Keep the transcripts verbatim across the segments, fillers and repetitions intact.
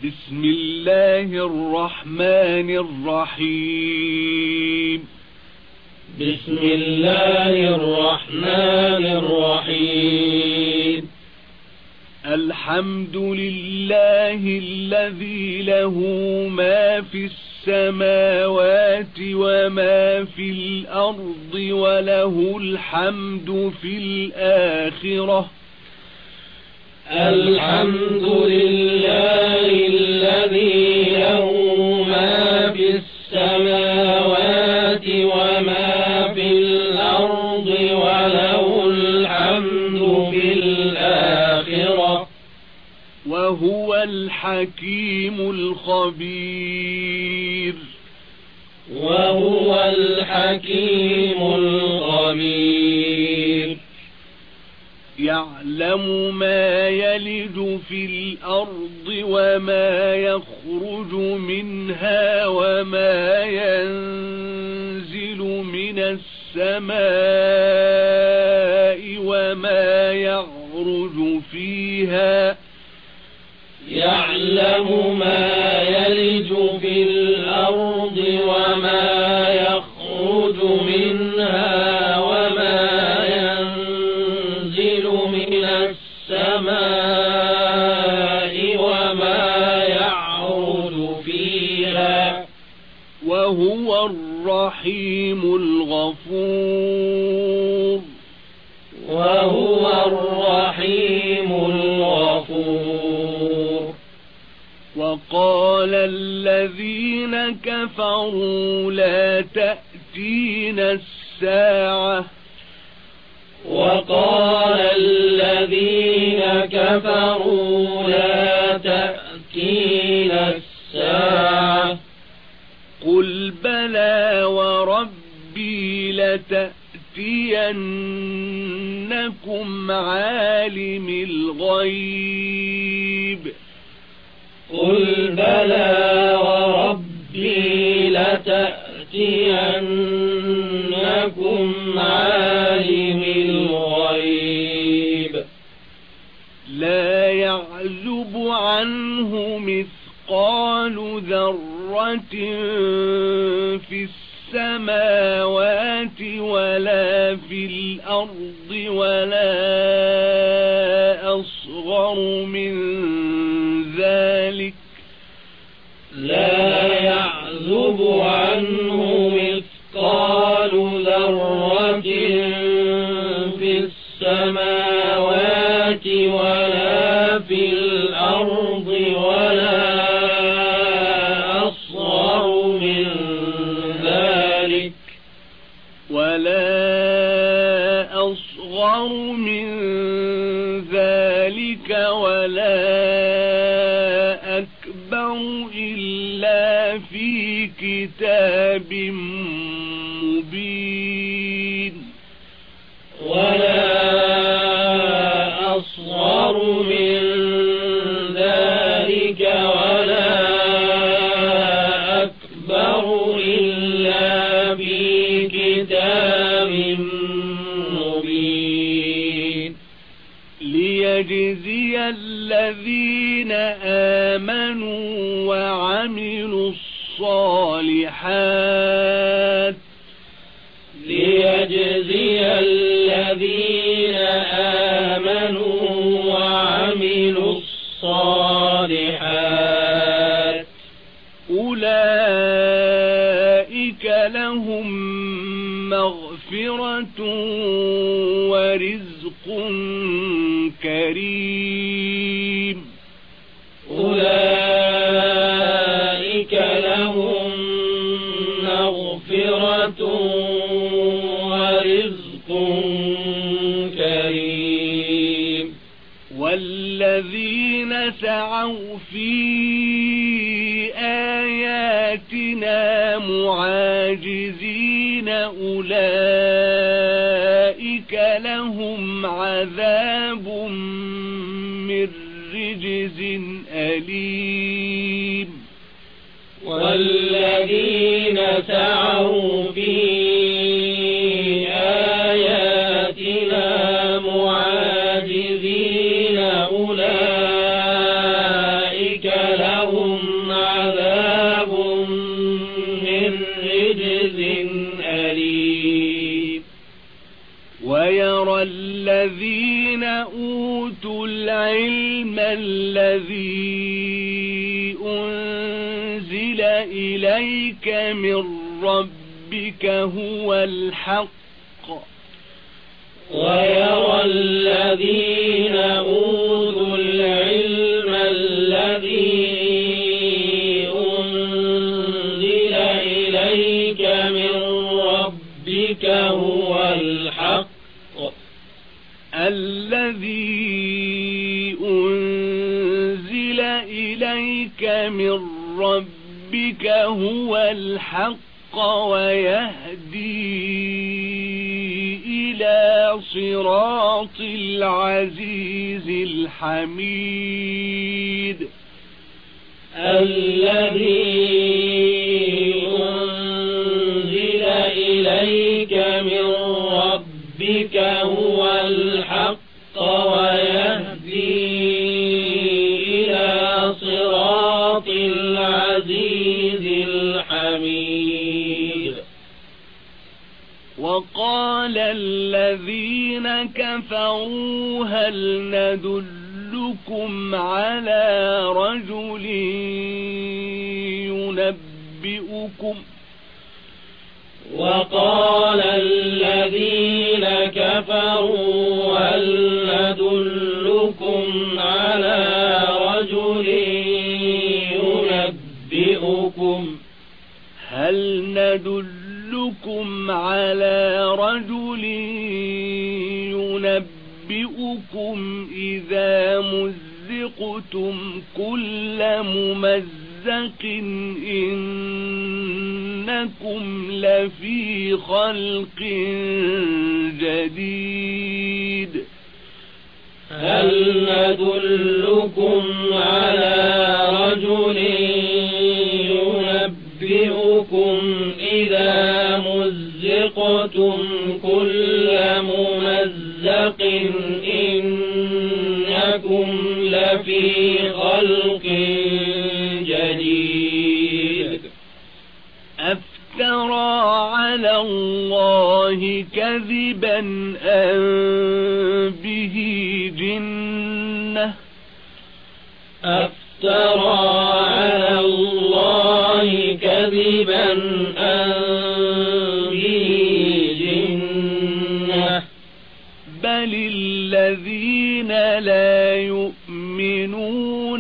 بسم الله الرحمن الرحيم بسم الله الرحمن الرحيم الحمد لله الذي له ما في السماوات وما في الأرض وله الحمد في الآخرة الحمد لله الذي له ما في السماوات وما في الأرض وله الحمد في الآخرة وهو الحكيم الخبير وهو الحكيم الخبير يعلم ما يلج في الأرض وما يخرج منها وما ينزل من السماء وما يعرج فيها يعلم ما يلج في الأرض وما يخرج منها وما ينزل من السماء وما يعرج فيها وهو الرحيم الغفور وهو الرحيم الغفور وقال الذين كفروا لا تأتينا الساعة وقال الذين كفروا لا تأتينا الساعة قل بلى وربي لتأتينكم عالم الغيب قل بلى وربي لتأتينكم عالم الغيب لا يعزب عنه مثقال ذرة في السماوات ولا في الأرض ولا أصغر من ذلك لا يعزب عنه مثقال ذرة في السماوات ولا في الأرض ولا أصغر من ذلك ولا أصغر من ذلك ولا أكبر إلا في كتاب مبين ولا أصغر من ذلك ولا أكبر إلا في كتاب مبين ليجزي الذين آمنوا وعملوا الصالحات ليجزي الذين آمنوا وعملوا الصالحات أولئك لهم مغفرة ورزق كريم أولئك لهم مغفرة ورزق كريم والذين سعوا في آياتنا معاجزين أولئك لهم عذاب من رجز أليم والذين سعوا في آياتنا معاجزين أولئك لهم الذين أوتوا العلم الذي أنزل إليك من ربك هو الحق ويرى الذين أوتوا العلم الذي أنزل إليك من ربك هو الحق الذي أنزل إليك من ربك هو الحق ويهدي إلى صراط العزيز الحميد الذي أنزل إليك من ربك هو الحق ويهدي إلى صراط العزيز الحميد وقال الذين كفروا هل ندلكم على رجل ينبئكم وقال الذين كفروا هل ندلكم على رجل ينبئكم هل ندلكم على رجل ينبئكم إذا مزقتم كل ممزق إنكم لفي خلق جديد هل ندلكم على رجل ينبئكم إذا مزقتم كل ممزق إنكم لفي خلق جديد أفترى على الله كذبا أم به جنة أفترى على الله كذبا أم به جنة بل الذين لا يؤمنون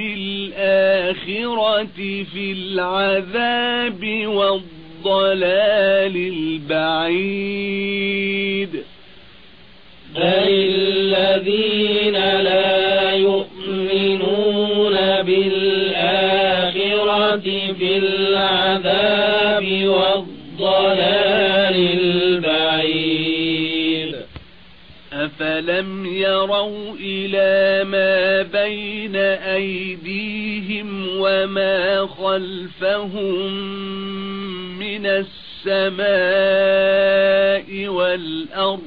بالآخرة في العذاب والضلال البعيد بل الذين لا يؤمنون بالآخرة في العذاب والضلال البعيد أفلم يروا إلى ما بين أيديهم وما خلفهم من السماء والأرض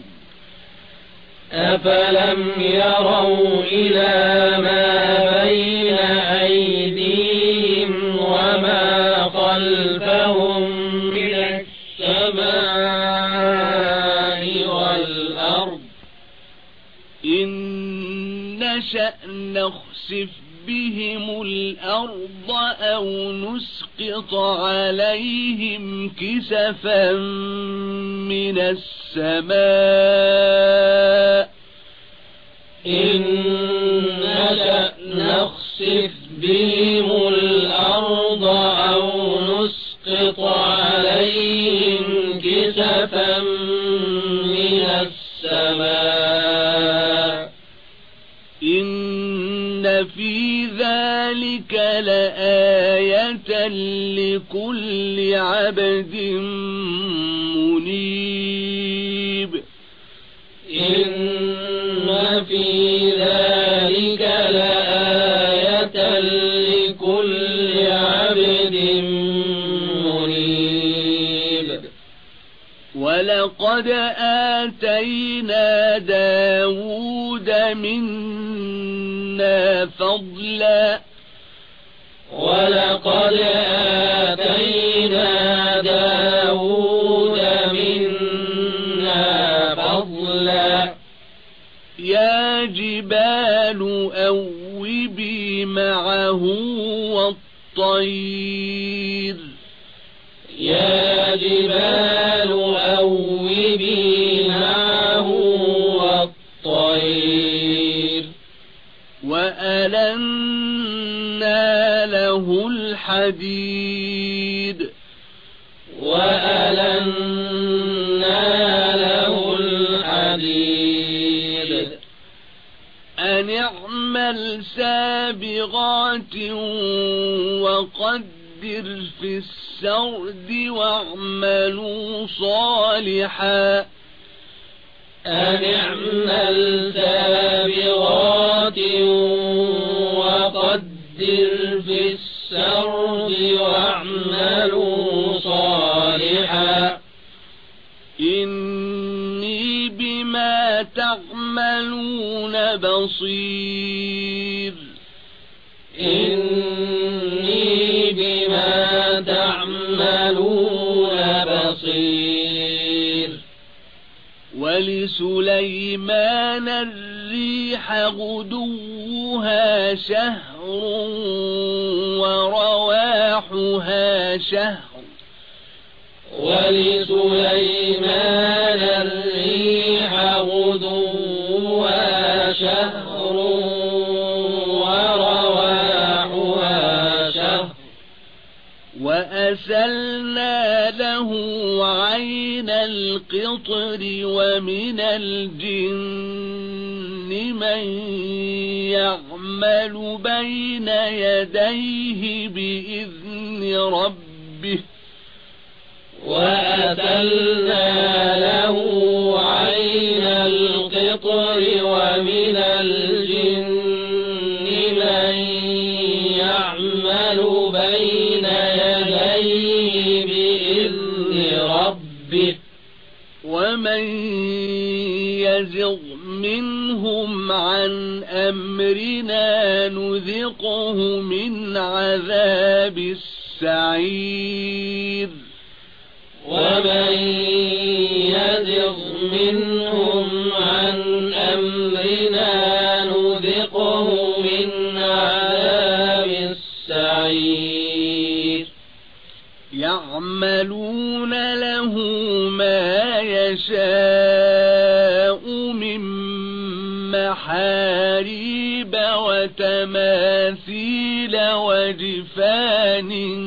أفلم يروا إلى ما بين أيديهم وما خلفهم من السماء والأرض إن نشأ نخسف بهم الأرض أو نسقط عليهم كسفا من السماء إن نشأ نخسف بهم الأرض أو نسقط عليهم كسفا من السماء إن في ذلك لآية لكل عبد منيب إن في ذلك لآية لكل عبد منيب ولقد آتينا داود منا فضلا ولقد آتينا داود منا فضلا معه والطير يا جبال أوبي معه والطير وألنا له الحديد وألنا له الحديد أن اعمل سابغات وقدر في السرد واعملوا صالحا أن اعمل سابغات وقدر في السرد واعملوا صالحا إني بما تعملون بصير إني بما تعملون بصير ولسليمان الريح غدوها شهر ورواحها شهر ولسليمان الريح غدوها شهر ورواحها شهر وأسلنا له عين القطر ومن الجن من يعمل بين يديه بإذن ربه وأسلنا له عين القطر ومن الجن من يعمل بين يديه بإذن ربه ومن يزغ منهم عن أمرنا نذقه من عذاب السعير ومن يزغ منهم عن أمرنا نذقه من عذاب السعير يعملون له ما يشاء من محاريب وتماثيل وجفان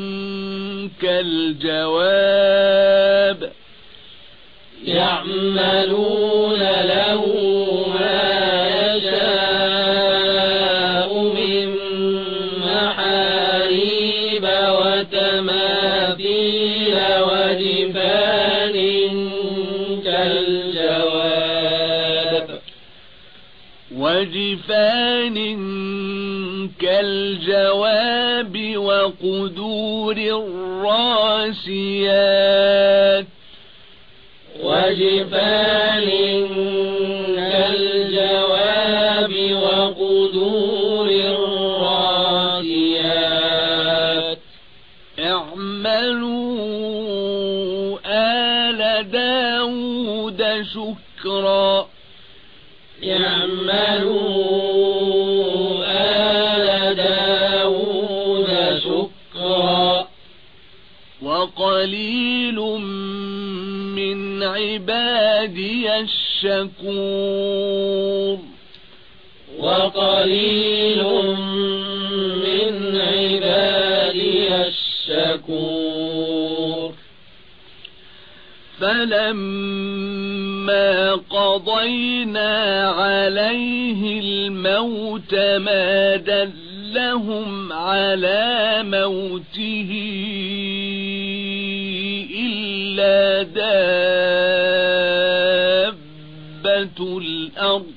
كالجواب يعملون له ما يشاء من محاريب وتماثيل وجفان كالجواب وجفان كالجواب وقدور الراسيات وجفان كالجواب وقدور الراسيات اعملوا آل داود شكرا يعملوا آل داود شكرا وقليل من عبادي الشكور وقليل من عبادي الشكور فلما قضينا عليه الموت ما دلهم على موته إلا دابة الأرض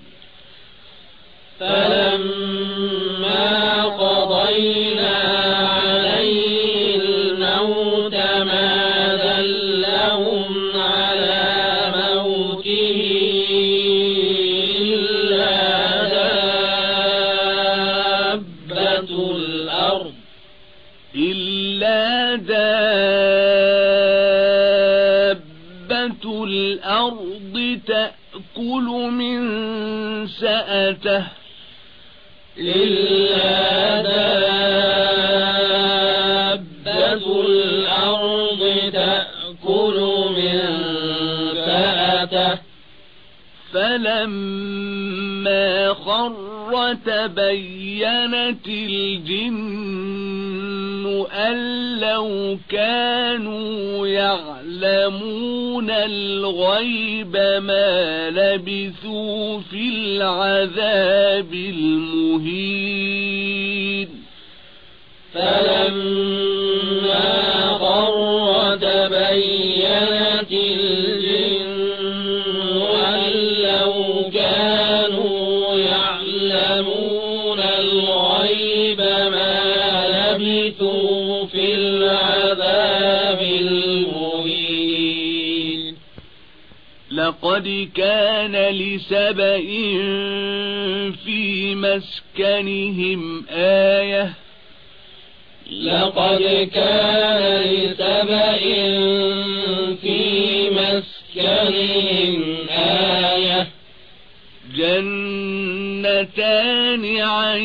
فلما قضينا عليه الموت ما دلهم على موته إلا دابة الأرض إلا دابة الأرض تأكل من سأته إلا دابة الأرض تأكل من سأته فلما خر تبينت الجن أن لو كانوا يعلمون الغيب ما لبثوا في العذاب المهين فلما خر تبينت الجن أن لو كانوا يعلمون الغيب ما لبثوا في العذاب المهين لقد كان لسبإ في مسكنهم آية لقد كان لسبإ في مسكنهم آية جنتان عن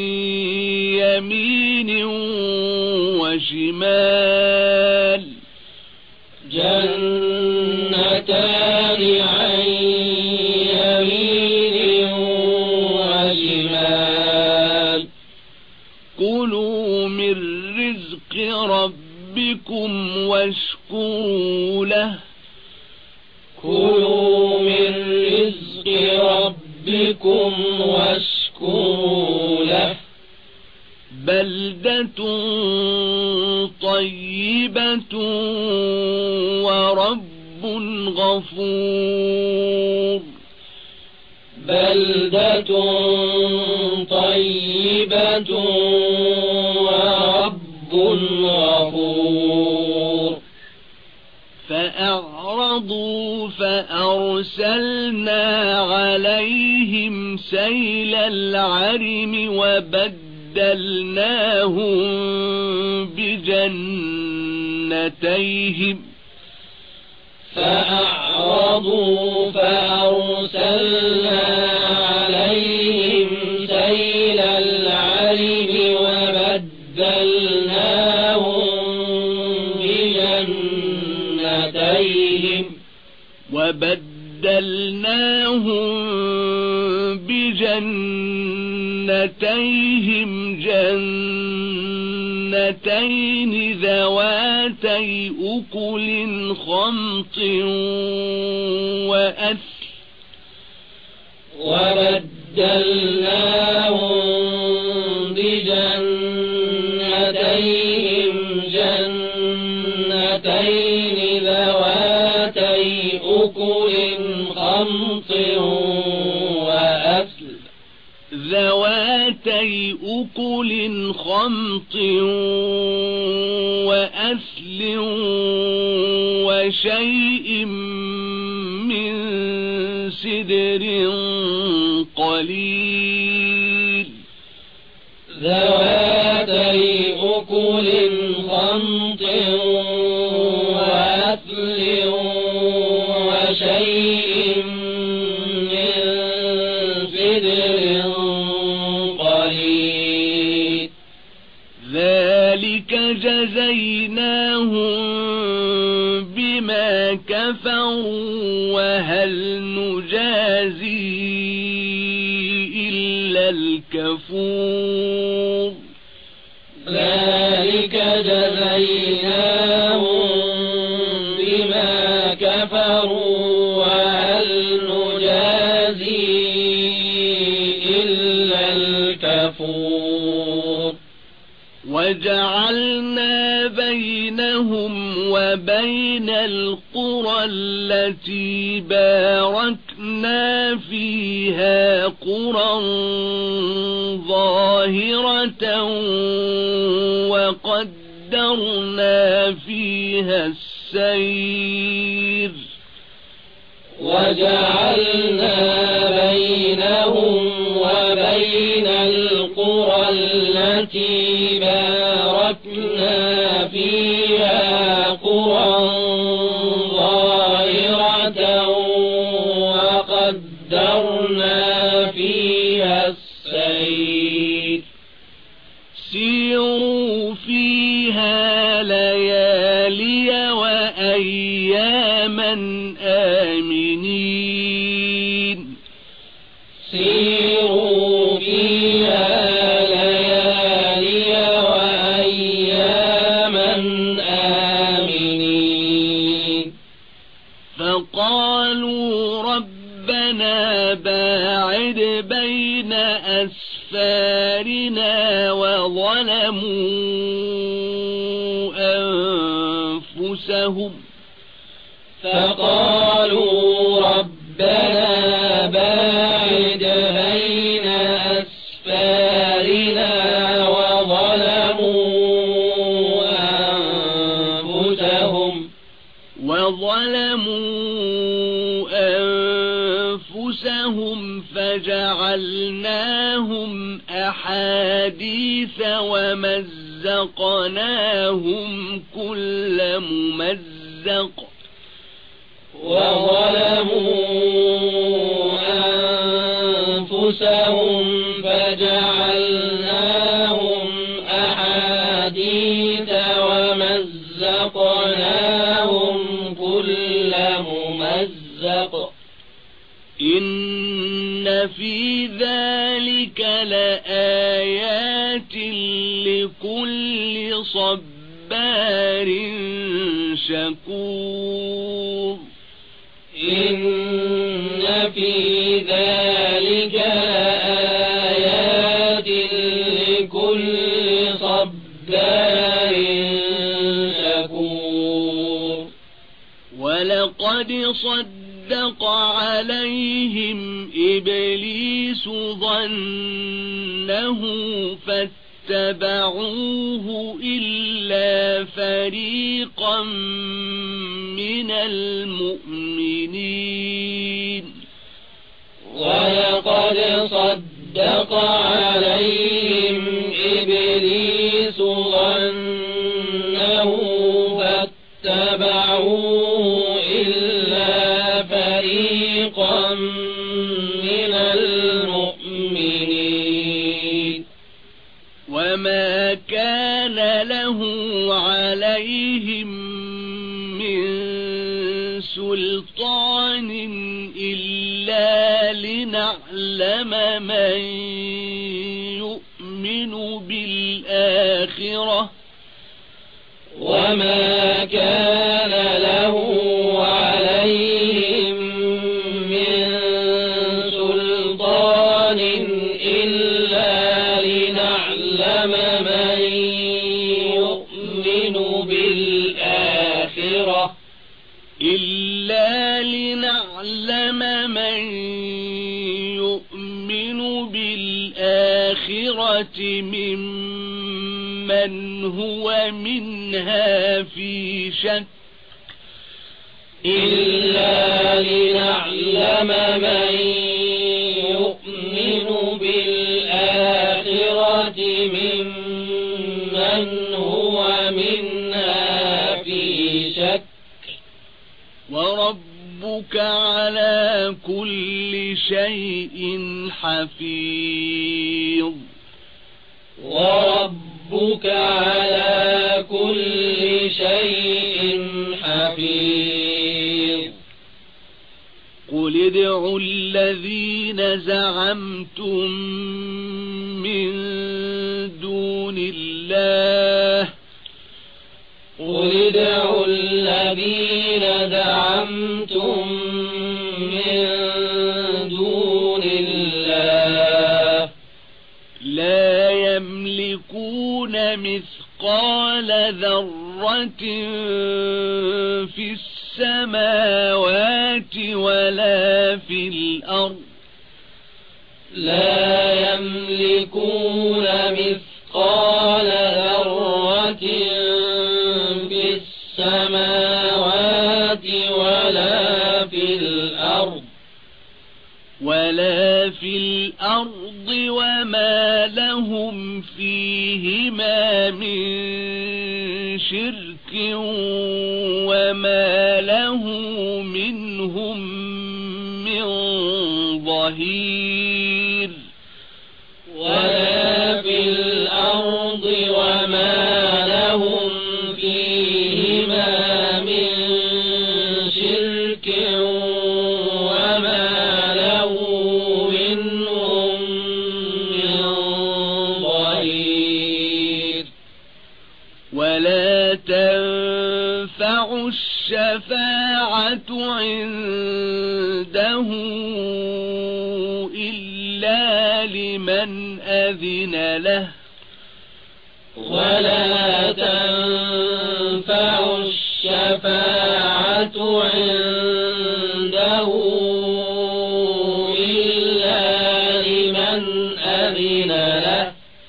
يمين وشمال جنتان عن يمين وشمال كلوا من رزق ربكم واشكروا له كلوا من رزق ربكم واشكروا له بلدة طيبة ورب غفور بلدة طيبة ورب غفور فأعرضوا فأرسلنا عليهم سيل العرم وبدلناهم بجنتيهم فأعرضوا فأرسلنا عليهم سيل العرم وبدلناهم بجنتيهم وبدلناهم بجنتيهم جنتين ذواتي أكل خمط وأثل وبدلناهم بجنتيهم جنتين ذواتي أكل خمط وأثل ذواتي أكل خمط وأثل وشيء من سدر قليل ذواتي أكل خمط وأثل وشيء من سدر قليل ذلك جزيناهم بما كفروا وهل نجازي إلا الكفور ذلك جزيناهم بما كفروا وهل نجازي إلا الكفور وجعلنا بينهم وبين القرى التي باركنا فيها قرى ظاهرة وقدرنا فيها السير وجعلنا بينهم وبين القرى التي باركنا فيها قرى ظاهرة وقدرنا فيها السير سيروا فيها ليالي وأياما آمنين سيروا فيها ليالي وأياما آمنين فقالوا ربنا باعد بين أسفارنا وظلموا أنفسهم فقالوا ربنا باعد بين أسفارنا وظلموا أنفسهم وظلموا أنفسهم فجعلناهم أحاديث ومزقناهم كل ممزق وظلموا أنفسهم فجعلناهم أحاديث ومزقناهم كل ممزق إن في ذلك لآيات لكل صبار شكور إن في ذلك لآيات لكل صبار شكور ولقد صدق عليهم إبليس ظنه فاتبعوه إلا فريقا من المؤمنين ولقد صدق عليهم إبليس ظنه فاتبعوه إلا فريقا من المؤمنين وما كان له عليهم من سلطان إلا لنعلم من يؤمن بالآخرة وما كان له عليهم من سلطان إلا لنعلم من يؤمن بالآخرة إلا لنعلم من يؤمن بالآخرة ممن هو منها في شك إلا لنعلم من يؤمن بالآخرة ممن هو منها في شك وربك على كل شيء حفيظ وربك على كل شيء حفيظ قل ادعوا الذين زعمتم من دون الله قل ادعوا الذين زعمتم من دون الله لا يملكون مثقال ذرة في السماوات ولا في الأرض لا يملكون مثقال ذرة في السماوات ولا في الأرض ولا في الأرض وما لهم فيهما من شرك وما له منهم من ظهير ولا في الأرض وما لهم فيهما من شرك وما له منهم من ظهير ولا تنفع الشفاعة عنده إلا لمن أذن له ولا تنفع الشفاعة عنده إلا لمن أذن له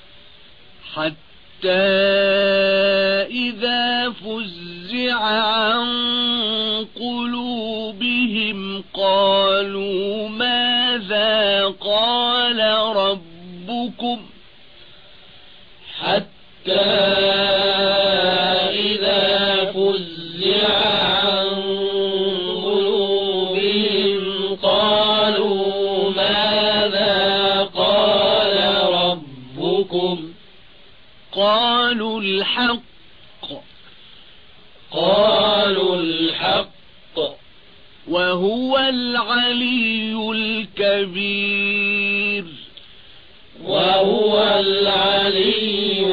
حتى إذا فزع عن قلوبهم قالوا ماذا قال ربكم حتى إذا فزع عن قلوبهم قالوا ماذا قال ربكم قالوا الحق قالوا الحق وهو العلي الكبير وهو العلي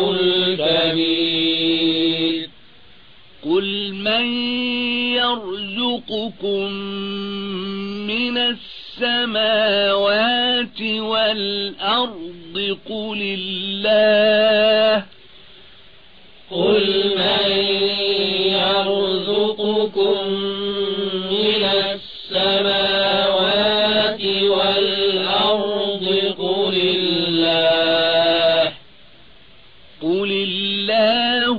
الكبير قل من يرزقكم من السماوات والأرض قل الله قل من يرزقكم من السماوات والأرض قل الله قل الله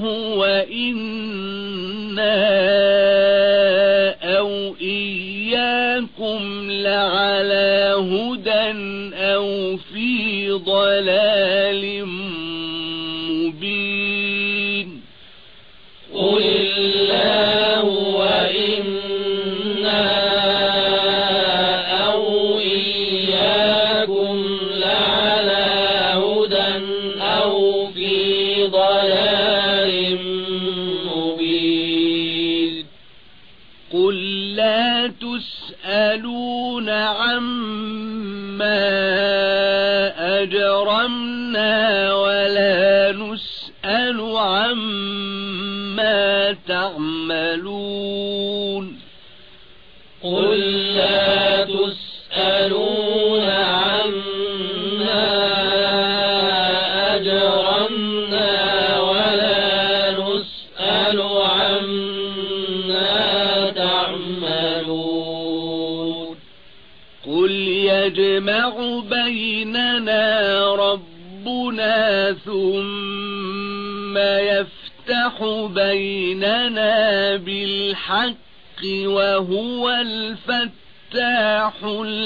وإنا أو إياكم لعلى هدى أو في ضلال مبين قل الله وإنا أو إياكم لعلى هدى أو في ضلال مبين قل لا تسألون عما أجرمنا ولا نسأل عما تعملون قل لا تسألون عما أجرمنا ولا نسأل عما تعملون قل يجمع بيننا ربنا ثم يفتح بيننا بالحق وهو الفتاح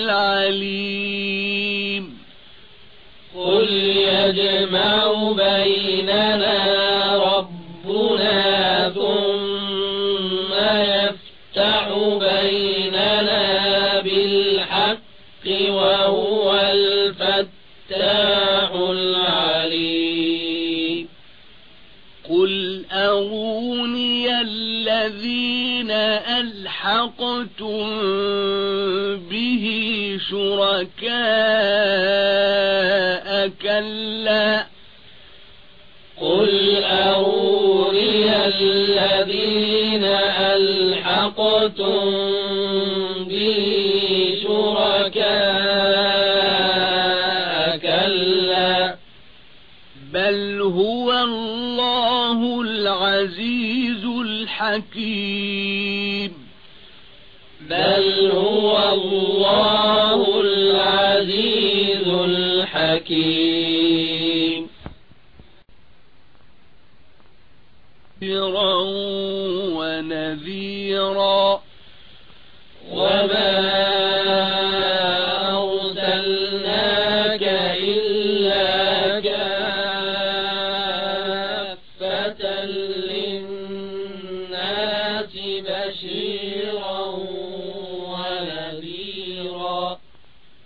العليم قل يجمع بيننا ربنا ثم يفتح بيننا بالحق وهو الفتاح العليم قل أروني الذين ألحقتم به شركاء كلا قل أروني الذين ألحقتم به شركاء كلا بل هو الله العزيز الحكيم بل هو الله العزيز الحكيم بشيرا ونذيرا وما أرسلناك إلا كافة للناس بشيرا ونذيرا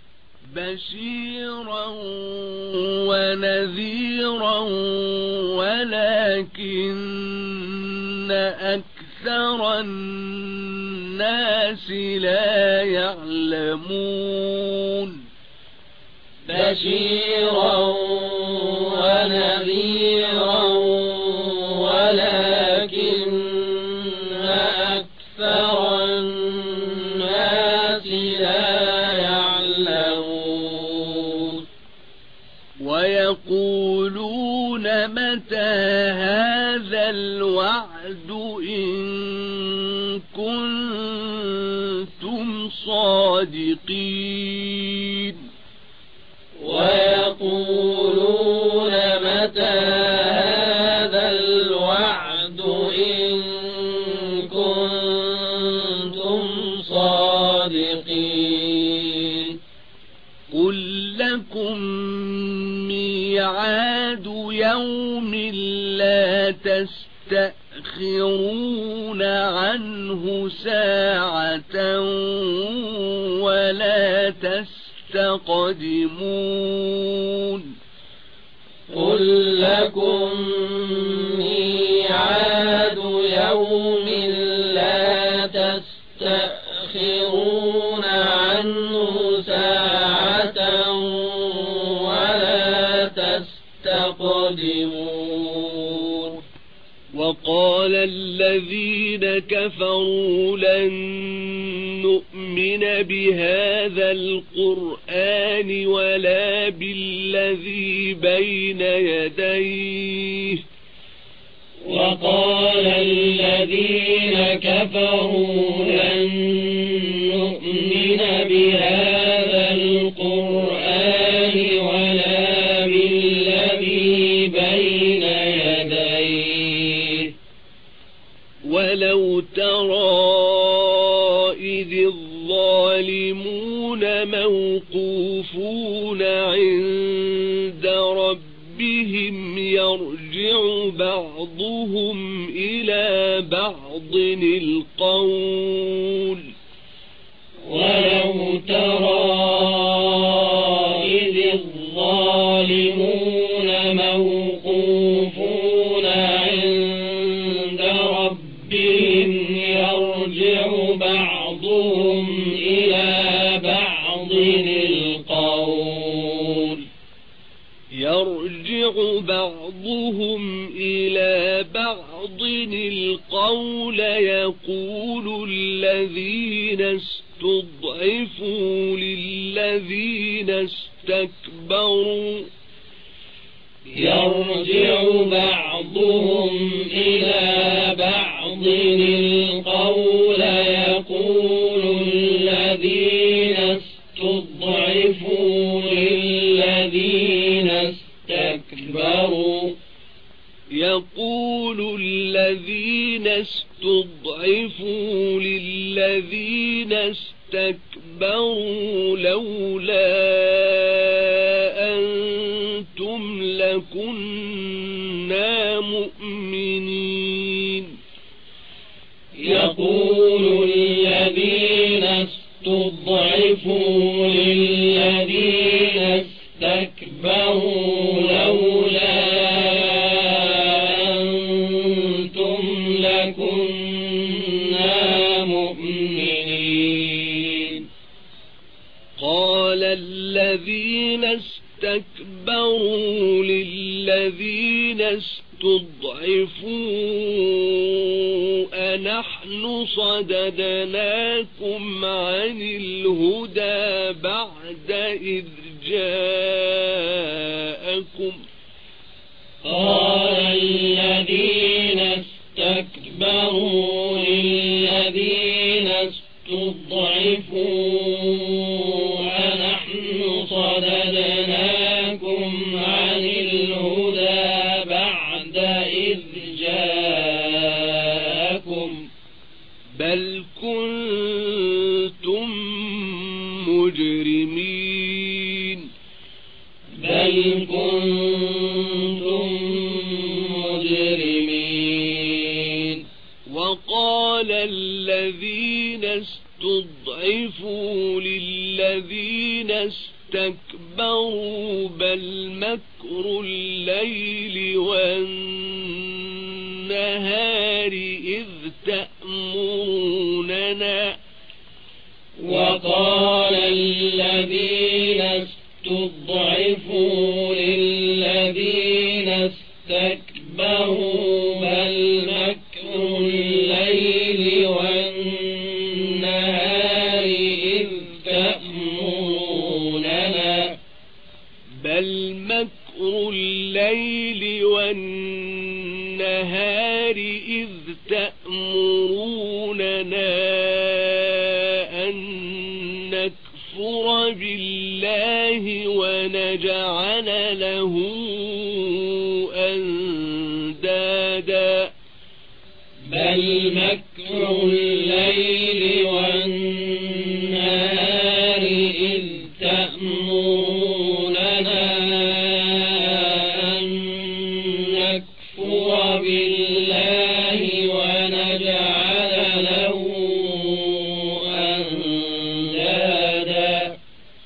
بشيرا ونذيرا ولكن أكثر الناس لا يعلمون بشيرا ونذيرا ولكن أكثر الناس لا يعلمون ويقولون متى هذا الوعد إن كنتم صادقين ويقولون متى هذا الوعد إن كنتم صادقين قل لكم ميعاد يوم لا تستأخرون عنه ساعة ولا تستقدمون قل لكم ميعاد يوم لا تستأخرون عنه ساعة ولا تستقدمون وقال الذين كفروا لن نؤمن بهذا القرآن ولا بالذي بين يديه وقال الذين كفروا لن نؤمن بهذا القرآن ولا بالذي بين يديه ولو ترى إذ الظالمون موقوفون عند ربهم يرجع بعضهم إلى بعض القول ولو ترى إذ الظالمون موقوفون عند ربهم يرجع بعضهم إلى بعض القول يرجع بعضهم إلى بعض القول يقول الذين استضعفوا للذين استكبروا يرجع بعضهم إلى بعض القول يقول الذين استضعفوا للذين استكبروا يقول الذين استضعفوا للذين استكبروا لولا أنتم لكنا مؤمنين يقول الذين استضعفوا للذين استكبروا لولا أنتم لكنا مؤمنين قال الذين استكبروا للذين استضعفوا أنحن صددناكم عن الهدى بعد إذ جاءكم قال الذين استكبروا للذين استضعفوا أنحن صددناكم عن الهدى بعد إذ جاءكم بل كنتم مجرمين بل كنتم مجرمين وقال الذين استضعفوا للذين استكبروا بل مكر الليل والنهار النهار إذ تأمروننا وقال الذين استضعفوا للذين استكبروا بل مكر الليل والنهار إذ تأمروننا بل مكر الليل والنهار إذ تأمروننا أن نكفر بالله ونجعل له أندادا بل مكر الليل والنهار إذ تأمروننا أن نكفر بالله ونجعل له أندادا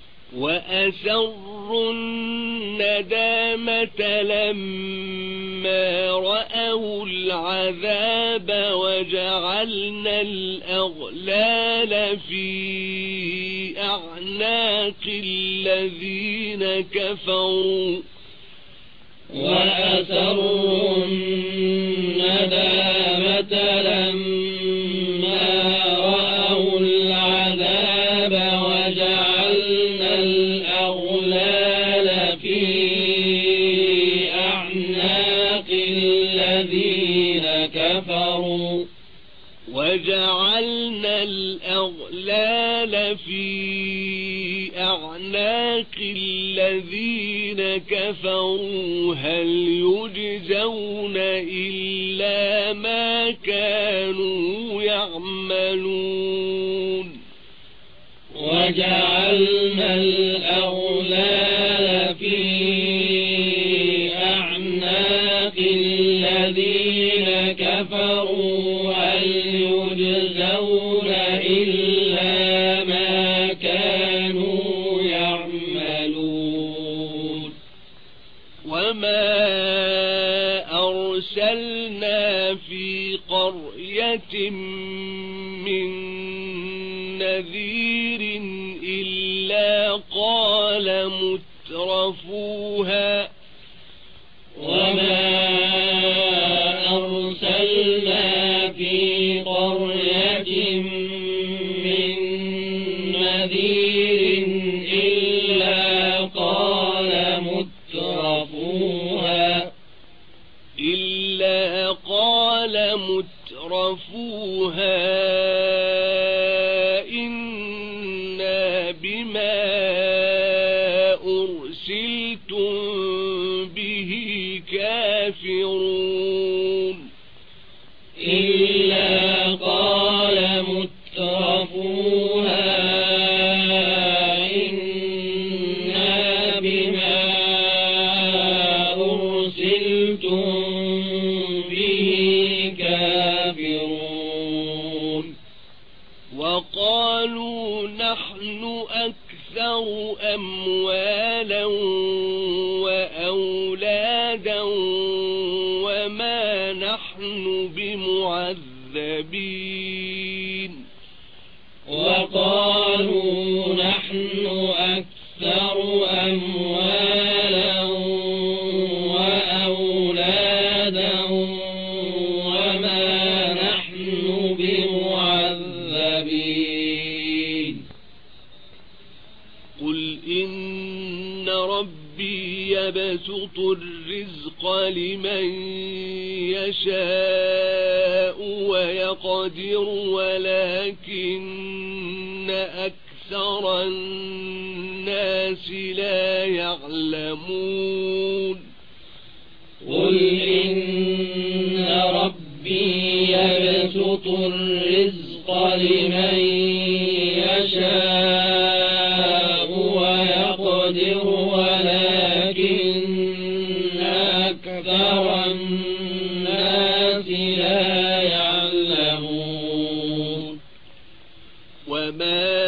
وأسروا الندامة لما رأوا العذاب وجعلنا الأغلال في أعناق الذين كفروا وأسروا الندامة لما رأوا العذاب وجعلنا الأغلال في أعناق الذين كفروا وجعلنا الأغلال في أعناق الذين كفروا هل يجزون إلا ما كانوا يعملون وجعلنا الأغلال في أعناق الذين كفروا هل يجزون إلا ما كانوا يعملون وما أرسلنا في قرية من نذير إلا قال مترفوها وما أرسلنا في قرية من نذير إلا قال مترفوها إلا قال مترفوها إنا بما أرسلتم به كافرون إلا قال مترفوها إنا بما أرسلتم به كافرون وقالوا نحن أكثر أموالا وأولادا وما نحن بمعذبين وقالوا نحن أكثر أموالا وأولادا وما نحن بمعذبين قل إن ربي يبسط الرزق لمن يشاء ويقدر ولكن أكثر الناس لا يعلمون قل إن ربي يبسط الرزق لمن يشاء ويقدر ولكن أكثر الناس لا يعلمون وما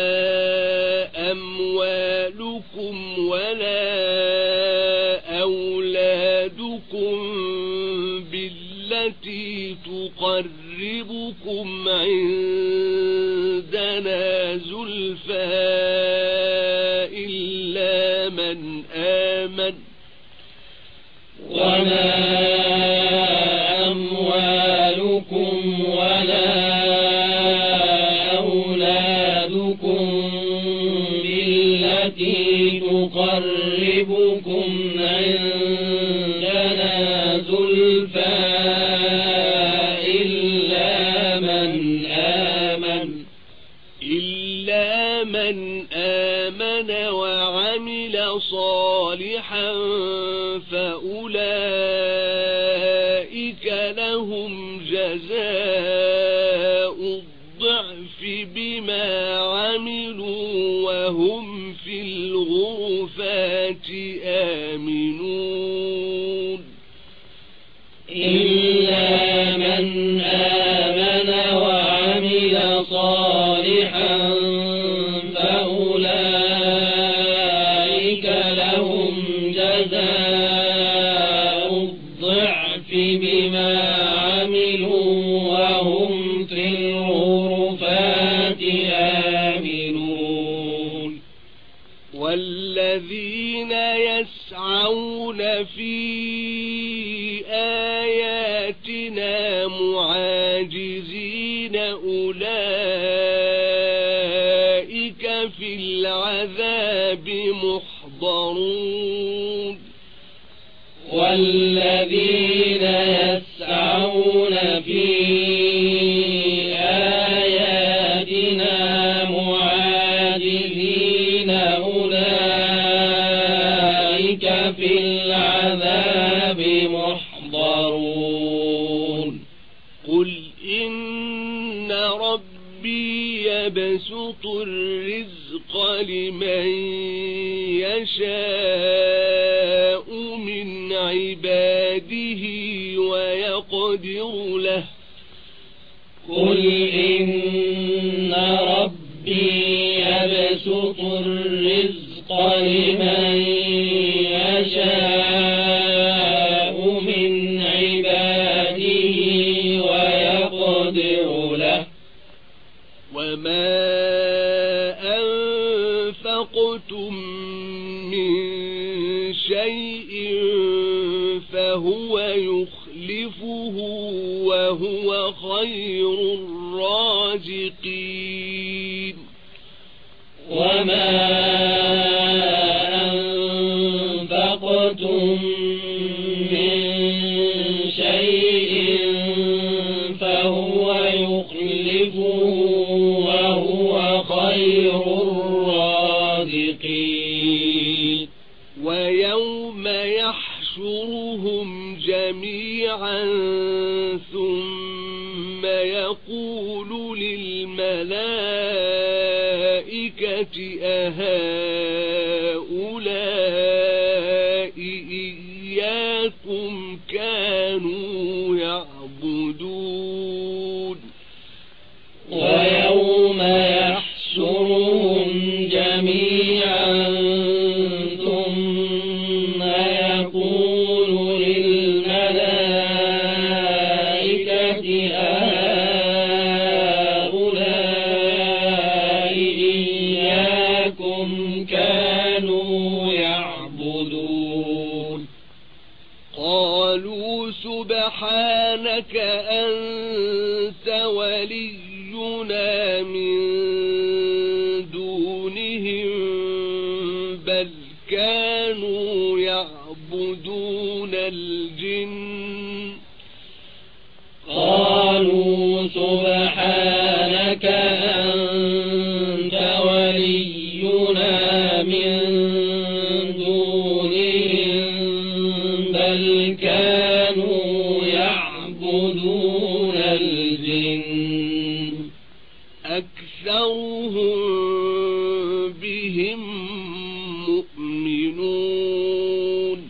أموالكم ولا أولادكم بالله التي تقربكم عندنا زلفى إلا من آمن وما أموالكم ولا أولادكم بالتي تقربكم عندنا زلفى إلا من آمن إلا من آمن وعمل صالحا فأولئك لهم جزاء الضعف بما عملوا وهم في الغرفات آمنون إلا من آمن وعمل صالحا فأولئك لهم جزاء الضعف بما عملوا وهم في الغرفات آمنون والذين يسعون في آياتنا معاجزين أولئك في العذاب محضرون والذين يسعون في آياتنا معاجزين أولئك في العذاب محضرون قل إن ربي يبسط الرزق لمن يشاء من عباده ويقدر له قل إن ربي يبسط الرزق لمن يشاء من عباده ويقدر له وما أنفقتم من شيء فهو يخلفه وهو خير الرازقين وما أنفقتم من شيء فهو يخلفه وهو خير الرازقين ويوم يحشرهم جميعا ثم يقول للملائكة أهؤلاء إياكم كانوا يعبدون ويوم يحشرهم جميعا ثم يقول للملائكة أهؤلاء إياكم كانوا يعبدون قالوا سبحانك أنت ولينا من دونهم بل كانوا يعبدون الجن قالوا سبحانك أنت ولينا من دونهم بل كانوا يعبدون الجن أكثرهم بهم مؤمنون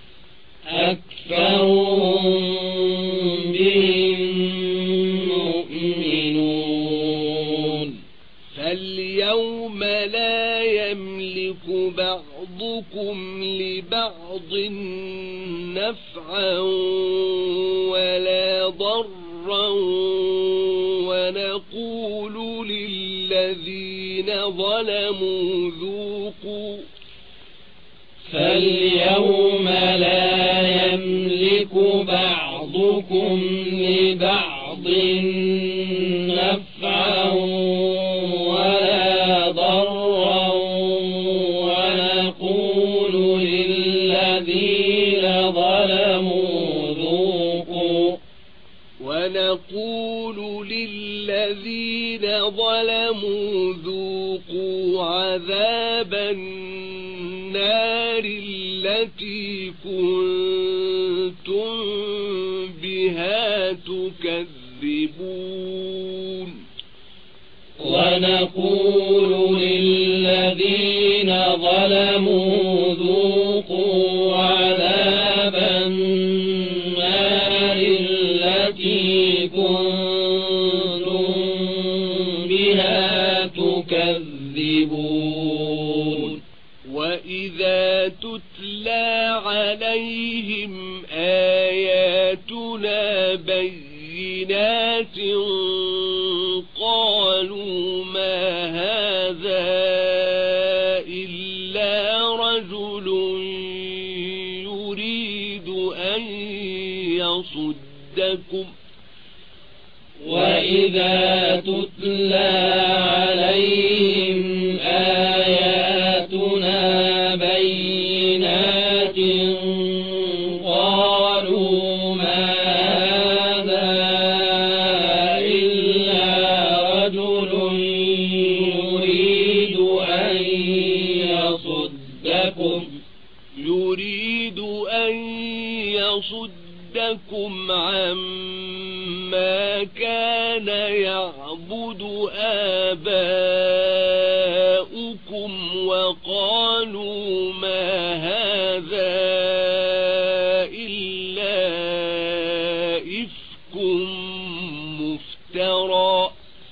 أكثرهم بهم مؤمنون فاليوم لا يملك بعضكم لبعض نفعا ولا ضرا ونقول للذين ظلموا ذوقوا فاليوم لا يملك بعضكم لبعض نفعا ولا ضرا ونقول للذين ظلموا ذوقوا ونقول للذين ظلموا ذوقوا عذاب النار التي كنتم بها تكذبون ونقول للذين ظلموا ذوقوا عذاب النار التي كنتم بها تكذبون وإذا تتلى عليهم آياتنا بينات قالوا ما هذا إلا رجل يريد أن يصدكم وإذا تتلى عليهم آياتنا بينات قالوا ما هذا إلا رجل يريد أن يصدكم يريد أن يصدكم عما كان يعبد آباؤكم وقالوا ما هذا إلا إفك مفترى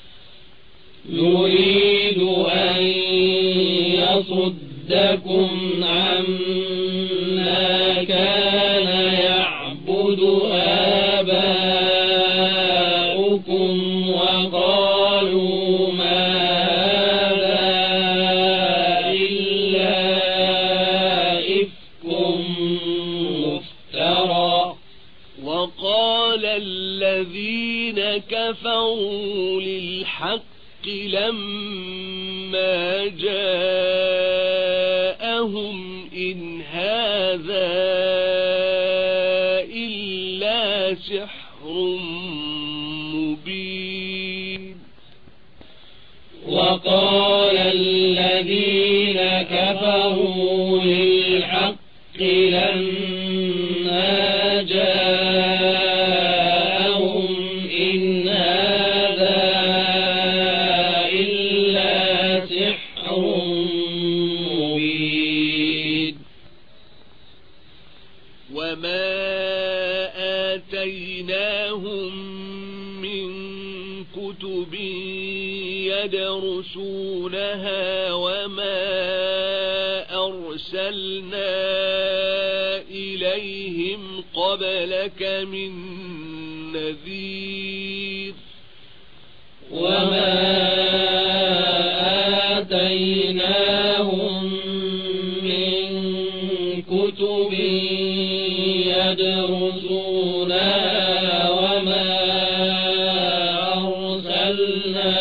يريد أن يصدكم عما كان يعبد آباؤكم وقالوا ما هذا إلا إفك مفترى وقال الذين كفروا للحق لما جاءهم إن هذا إلا سحر مبين وقال الذين كفروا للحق لما جاءهم إن هذا إلا سحر مبين وما آتيناهم من كتب يدرسونها وما أرسلنا إليهم قبلك من نذير وما آتيناهم من كتب يدرسونها وما أرسلنا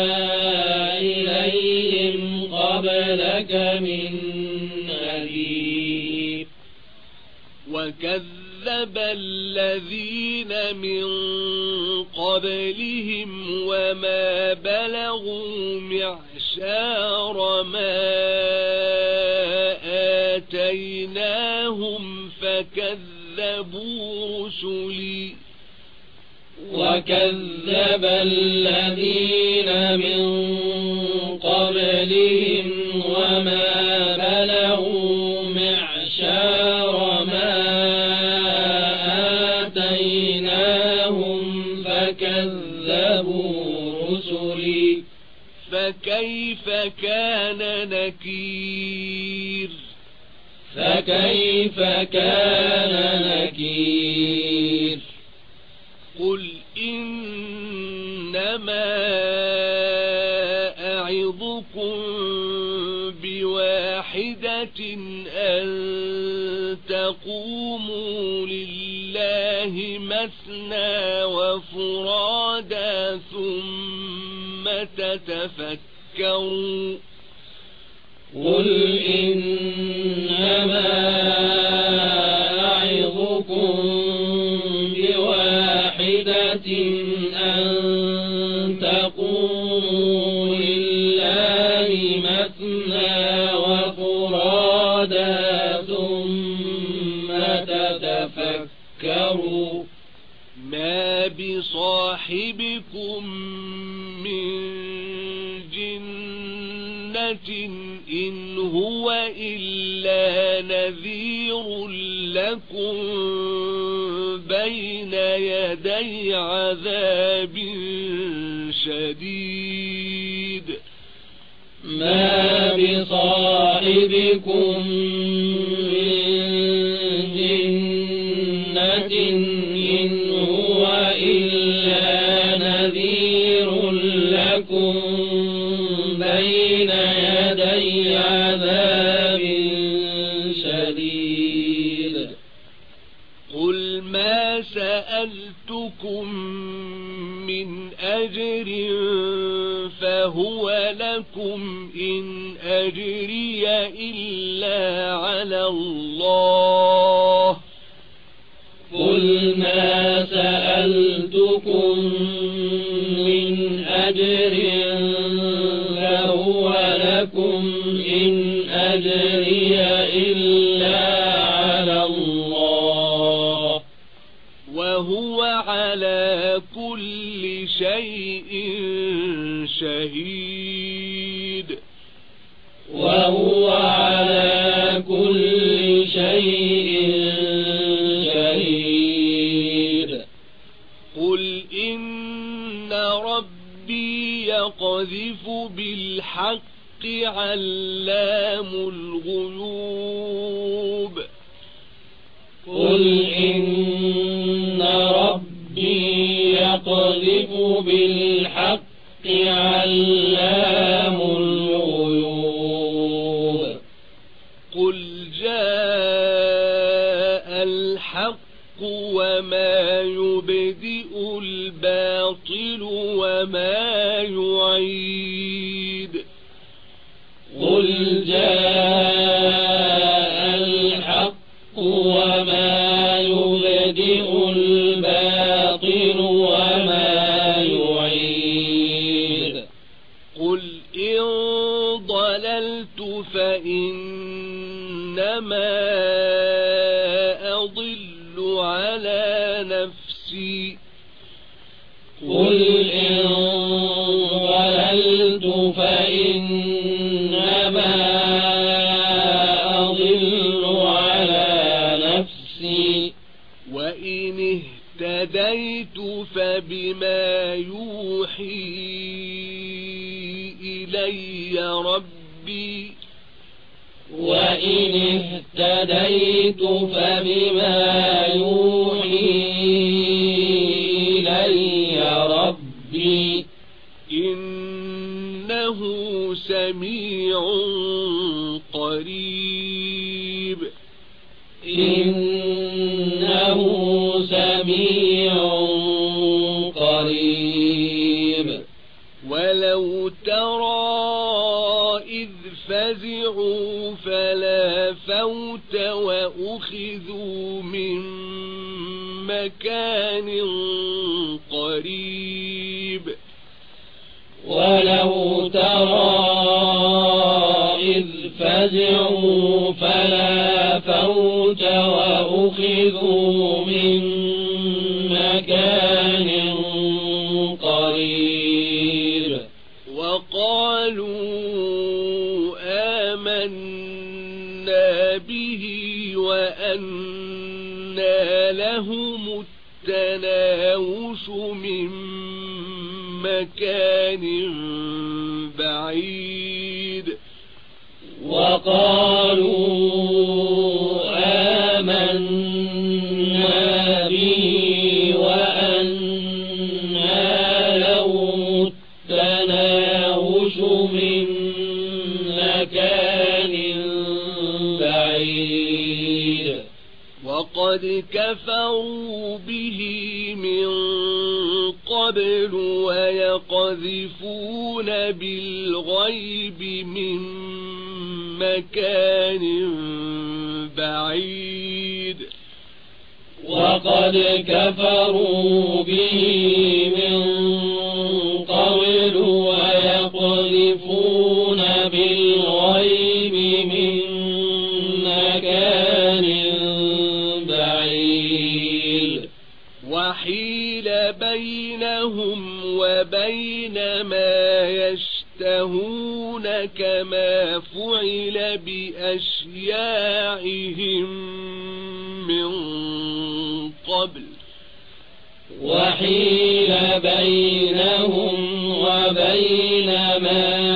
إليهم قبلك من نذير وكذب الذين من قبلهم وما بلغوا معشار ما آتيناهم فكذبوا رسلي وكذب الذين من قبلهم وما بلغوا معشار ما آتيناهم فكذبوا رسلي فكيف كان نكير فكيف كان نكير قل إنما أعظكم بواحدة أن تقوموا لله مثنى وفرادا ثم تتفكروا قل إنما أعظكم بواحدة أن تقوموا لله مثنى وفرادا ثم تتفكروا ما بصاحبكم من جنة إن هو إلا نذير لكم بين يدي عذاب شديد ما بصاحبكم من جنة إن هو إلا نذير لكم بين يدي عذاب شديد قل ما سألتكم من أجر فهو لكم إن أجري إلا على الله قل ما سألتكم من أجر فهو لكم إن أجري إلا على الله وهو على كل شيء شهيد وهو على كل شيء شهيد قل إن ربي يقذف بالحق علام الغيوب قل إن ربي يقذف بالحق علام الغيوب قل جاء الحق وما يبدئ الباطل وما يعيد قل جاء الحق وما يبدئ الباطل وما يعيد قل إن ضللت فإنما أضل على نفسي قل إن ضللت فإنما أضل على نفسي وإن اهتديت فبما يوحي إلي ربي وإن اهتديت فبما يوحي إلي ربي إنه سميع قريب إنه سميع قريب ولو ترى إذ فزعوا فلا فوت وأخذوا من مكان قريب ولو ترى إذ فزعوا فلا فوت وأخذوا من مكان قريب وقالوا آمنا به وأنى لهم التناوش من مكان بعيد وقالوا آمنا به وأنى قبل ويقذفون بالغيب من مكان بعيد وقد كفروا به من قبل ويقذفون بالغيب من مكان بعيد وحيل بينهم وبين ما يشتهون كما فعل بأشياعهم من قبل وحيل بينهم وبين ما